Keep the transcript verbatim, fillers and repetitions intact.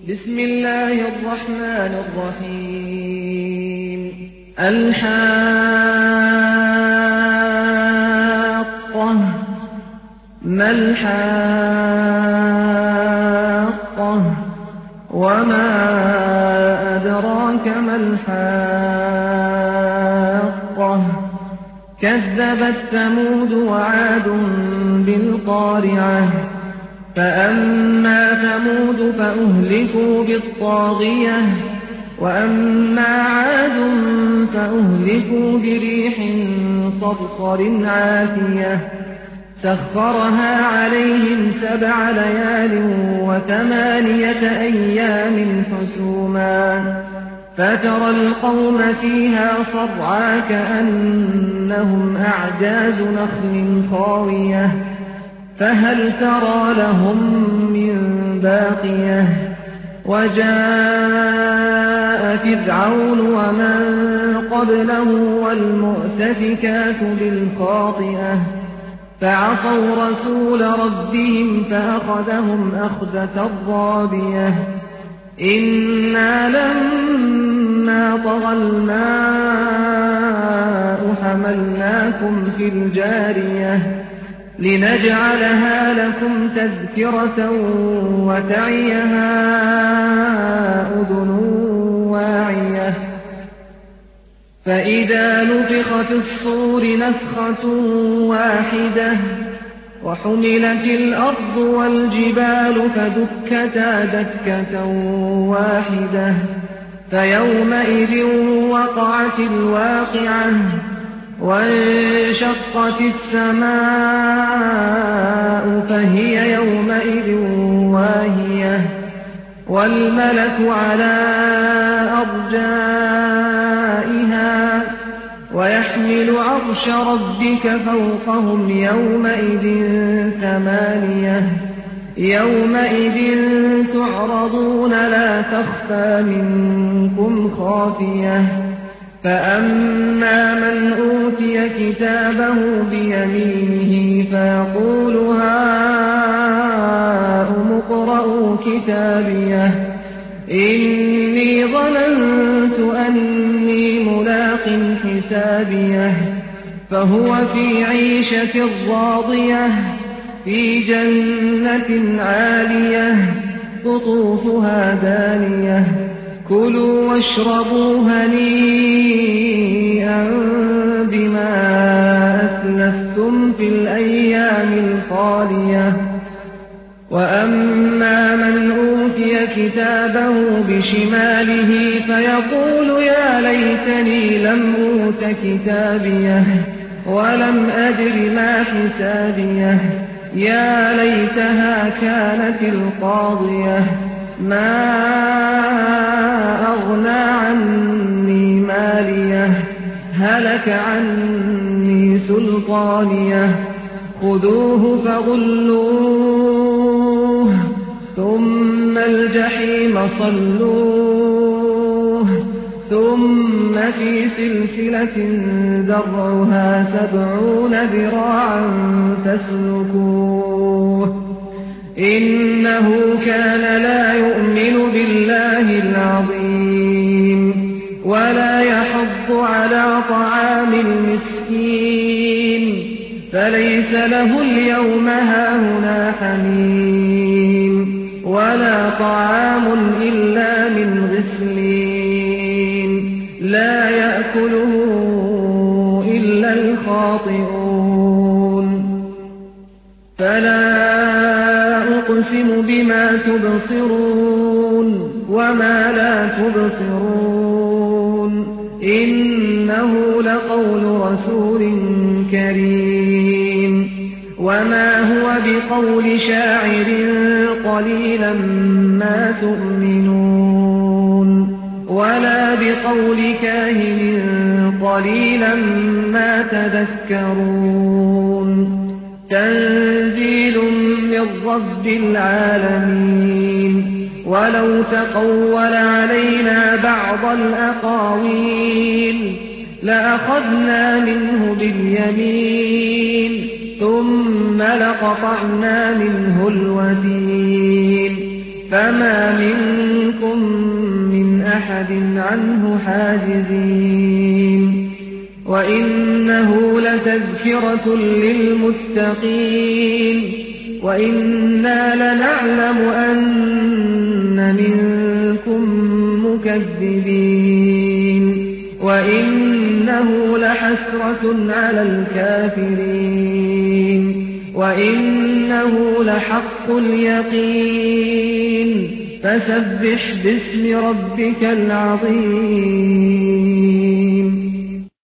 بسم الله الرحمن الرحيم الحاقة ما الحاقة وما أدراك ما الحاقة كذبت ثمود وعاد بالقارعة فأما ثمود فأهلكوا بالطاغية وأما عاد فأهلكوا بريح صرصر عاتية سخرها عليهم سبع ليال وثمانية أيام حسوما فترى القوم فيها صرعى كأنهم أعجاز نخل خاوية فهل ترى لهم من باقية وجاء فرعون ومن قبله والمؤتفكات بالخاطئة فعصوا رسول ربهم فأخذهم أخذة رابية إنا لما طغى الماء حملناكم في الجارية لنجعلها لكم تذكرة وتعيها أذن واعية فإذا نفخ في الصور نفخة واحدة وحملت الأرض والجبال فدكتا دكة واحدة فيومئذ وقعت الواقعة وانشقت السماء فهي يومئذ واهية والملك على أرجائها ويحمل عرش ربك فوقهم يومئذ ثمانية يومئذ تعرضون لا تخفى منكم خافية فأما من أوتي كتابه بيمينه فيقول هاؤم اقرءوا كتابيه إني ظننت أني ملاق حسابيه فهو في عيشة راضية في جنة عالية قطوفها دانية كلوا واشربوا هنيئا بما أسلفتم في الأيام الخالية وأما من أوتي كتابه بشماله فيقول يا ليتني لم أوت كتابيه ولم أدر ما حسابيه يا ليتها كانت القاضية ما أغنى عني ماليه هلك عني سلطانيه خذوه فغلوه ثم الجحيم صلوه ثم في سلسلة ذرعها سبعون ذراعا فاسلكوه إنه كان لا يؤمن بالله العظيم ولا يحض على طعام المسكين فليس له اليوم هاهنا حميم ولا طعام إلا من غسلين لا يأكله إلا الخاطئون فلا أقسم بما تبصرون وما لا تبصرون إنه لقول رسول كريم وما هو بقول شاعر قليلا ما تؤمنون ولا بقول كاهن قليلا ما تذكرون تنزيل من رب العالمين ولو تقول علينا بعض الأقاويل لأخذنا منه باليمين ثم لقطعنا منه الوتين فما منكم أحد عنه حاجزين وإنه لتذكرة للمتقين وإنا لنعلم أن منكم مكذبين وإنه لحسرة على الكافرين وإنه لحق اليقين فسبح باسم ربك العظيم